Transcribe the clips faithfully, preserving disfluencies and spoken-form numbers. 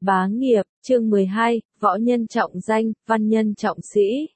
Bá nghiệp, chương mười hai, võ nhân trọng danh, văn nhân trọng sĩ.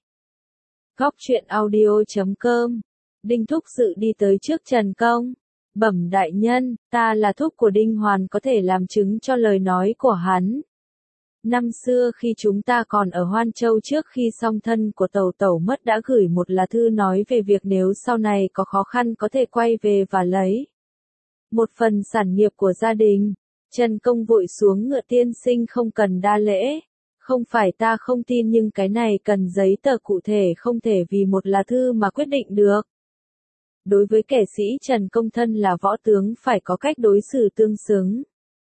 Góc truyện audio chấm com. Đinh Thúc Sự đi tới trước Trần Công. Bẩm đại nhân, ta là thúc của Đinh Hoàn có thể làm chứng cho lời nói của hắn. Năm xưa khi chúng ta còn ở Hoan Châu trước khi song thân của Tẩu Tẩu mất đã gửi một lá thư nói về việc nếu sau này có khó khăn có thể quay về và lấy một phần sản nghiệp của gia đình. Trần Công vội xuống ngựa, tiên sinh không cần đa lễ. Không phải ta không tin nhưng cái này cần giấy tờ cụ thể, không thể vì một lá thư mà quyết định được. Đối với kẻ sĩ Trần Công thân là võ tướng phải có cách đối xử tương xứng.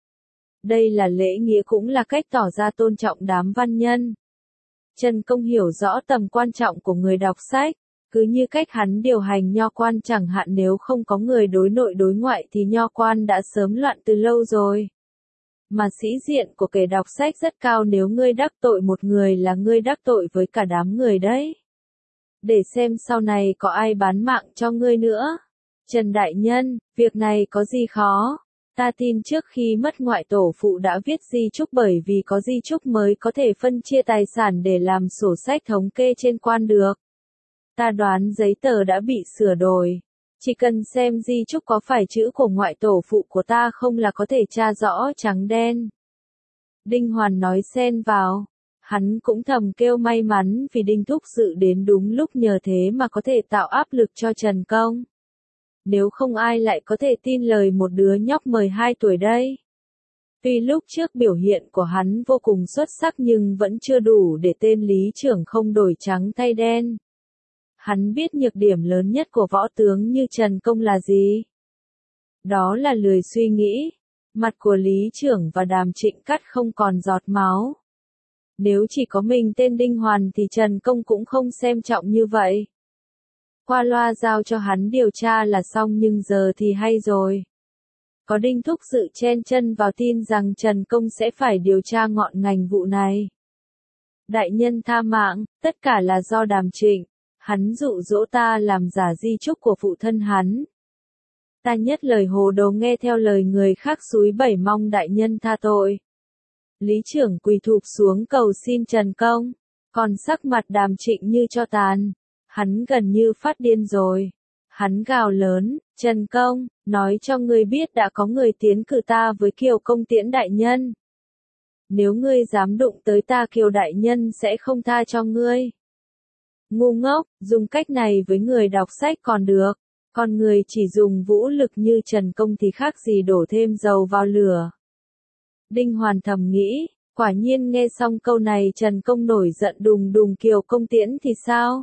Đây là lễ nghĩa cũng là cách tỏ ra tôn trọng đám văn nhân. Trần Công hiểu rõ tầm quan trọng của người đọc sách. Cứ như cách hắn điều hành nho quan chẳng hạn, nếu không có người đối nội đối ngoại thì nho quan đã sớm loạn từ lâu rồi. Mà sĩ diện của kẻ đọc sách rất cao, nếu ngươi đắc tội một người là ngươi đắc tội với cả đám người đấy. Để xem sau này có ai bán mạng cho ngươi nữa. Trần Đại Nhân, việc này có gì khó? Ta tin trước khi mất ngoại tổ phụ đã viết di chúc, bởi vì có di chúc mới có thể phân chia tài sản để làm sổ sách thống kê trên quan được. Ta đoán giấy tờ đã bị sửa đổi. Chỉ cần xem di chúc có phải chữ của ngoại tổ phụ của ta không là có thể tra rõ trắng đen. Đinh Hoàn nói xen vào. Hắn cũng thầm kêu may mắn vì Đinh Thúc Sự đến đúng lúc, nhờ thế mà có thể tạo áp lực cho Trần Công. Nếu không ai lại có thể tin lời một đứa nhóc mười hai tuổi đây. Tuy lúc trước biểu hiện của hắn vô cùng xuất sắc nhưng vẫn chưa đủ để tên lý trưởng không đổi trắng thay đen. Hắn biết nhược điểm lớn nhất của võ tướng như Trần Công là gì? Đó là lười suy nghĩ. Mặt của lý trưởng và Đàm Trịnh cắt không còn giọt máu. Nếu chỉ có mình tên Đinh Hoàn thì Trần Công cũng không xem trọng như vậy. Qua loa giao cho hắn điều tra là xong, nhưng giờ thì hay rồi. Có Đinh Thúc Sự chen chân vào tin rằng Trần Công sẽ phải điều tra ngọn ngành vụ này. Đại nhân tha mạng, tất cả là do Đàm Trịnh. Hắn dụ dỗ ta làm giả di chúc của phụ thân hắn. Ta nhất lời hồ đồ nghe theo lời người khác xúi bẩy, mong đại nhân tha tội. Lý trưởng quỳ thụp xuống cầu xin Trần Công, còn sắc mặt Đàm Trịnh như cho tàn. Hắn gần như phát điên rồi. Hắn gào lớn, Trần Công, nói cho ngươi biết đã có người tiến cử ta với Kiều Công Tiễn đại nhân. Nếu ngươi dám đụng tới ta, Kiều đại nhân sẽ không tha cho ngươi. Ngu ngốc, dùng cách này với người đọc sách còn được, còn người chỉ dùng vũ lực như Trần Công thì khác gì đổ thêm dầu vào lửa. Đinh Hoàn thầm nghĩ, quả nhiên nghe xong câu này Trần Công nổi giận đùng đùng. Kiều Công Tiễn thì sao?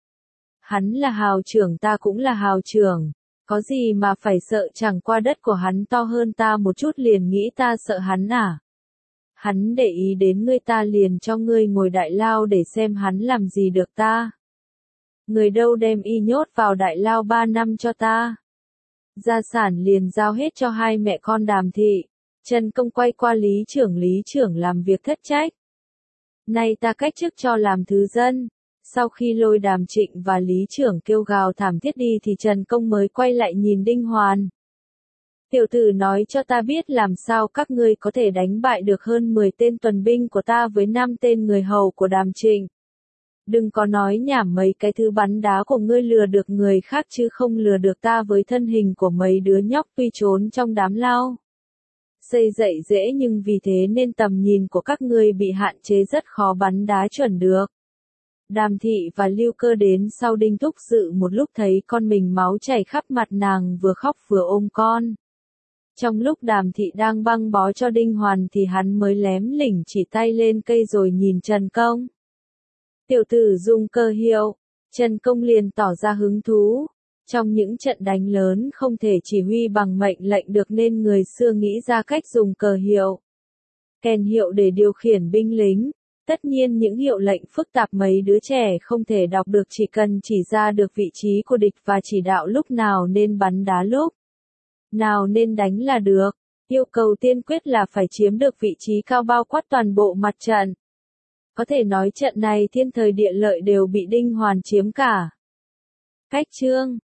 Hắn là hào trưởng, ta cũng là hào trưởng, có gì mà phải sợ, chẳng qua đất của hắn to hơn ta một chút liền nghĩ ta sợ hắn à? Hắn để ý đến ngươi, ta liền cho ngươi ngồi đại lao để xem hắn làm gì được ta. Người đâu đem y nhốt vào đại lao ba năm cho ta. Gia sản liền giao hết cho hai mẹ con Đàm thị. Trần Công quay qua lý trưởng, lý trưởng làm việc thất trách. Nay ta cách chức cho làm thứ dân. Sau khi lôi Đàm Trịnh và lý trưởng kêu gào thảm thiết đi thì Trần Công mới quay lại nhìn Đinh Hoàn. Tiểu tử nói cho ta biết làm sao các ngươi có thể đánh bại được hơn mười tên tuần binh của ta với năm tên người hầu của Đàm Trịnh. Đừng có nói nhảm, mấy cái thứ bắn đá của ngươi lừa được người khác chứ không lừa được ta với thân hình của mấy đứa nhóc tuy trốn trong đám lao. Xây dậy dễ nhưng vì thế nên tầm nhìn của các ngươi bị hạn chế, rất khó bắn đá chuẩn được. Đàm thị và Lưu Cơ đến sau Đinh Thúc Sự một lúc, thấy con mình máu chảy khắp mặt, nàng vừa khóc vừa ôm con. Trong lúc Đàm thị đang băng bó cho Đinh Hoàn thì hắn mới lém lỉnh chỉ tay lên cây rồi nhìn Trần Công. Tiểu tử dùng cơ hiệu. Trần Công liền tỏ ra hứng thú. Trong những trận đánh lớn không thể chỉ huy bằng mệnh lệnh được nên người xưa nghĩ ra cách dùng cờ hiệu, kèn hiệu để điều khiển binh lính. Tất nhiên những hiệu lệnh phức tạp mấy đứa trẻ không thể đọc được, chỉ cần chỉ ra được vị trí của địch và chỉ đạo lúc nào nên bắn đá, lúc nào nên đánh là được. Yêu cầu tiên quyết là phải chiếm được vị trí cao bao quát toàn bộ mặt trận. Có thể nói trận này thiên thời địa lợi đều bị Đinh Hoàn chiếm cả. Cách chương